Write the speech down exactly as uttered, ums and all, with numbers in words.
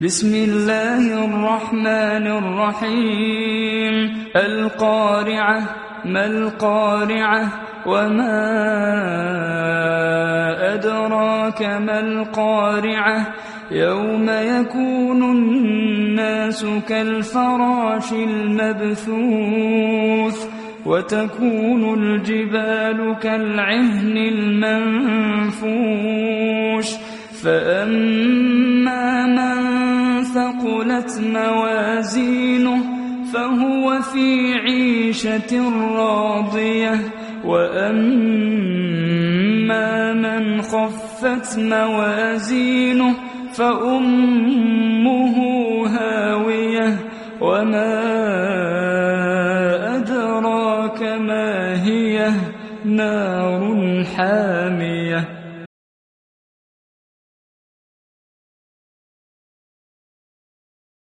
بسم الله الرحمن الرحيم القارعة ما القارعة وما أدراك ما القارعة يوم يكون الناس كالفراش المبثوث وتكون الجبال كالعهن المنفوش فأما من ثقلت موازينه فهو في عيشة راضية وأما من خفت موازينه فأمه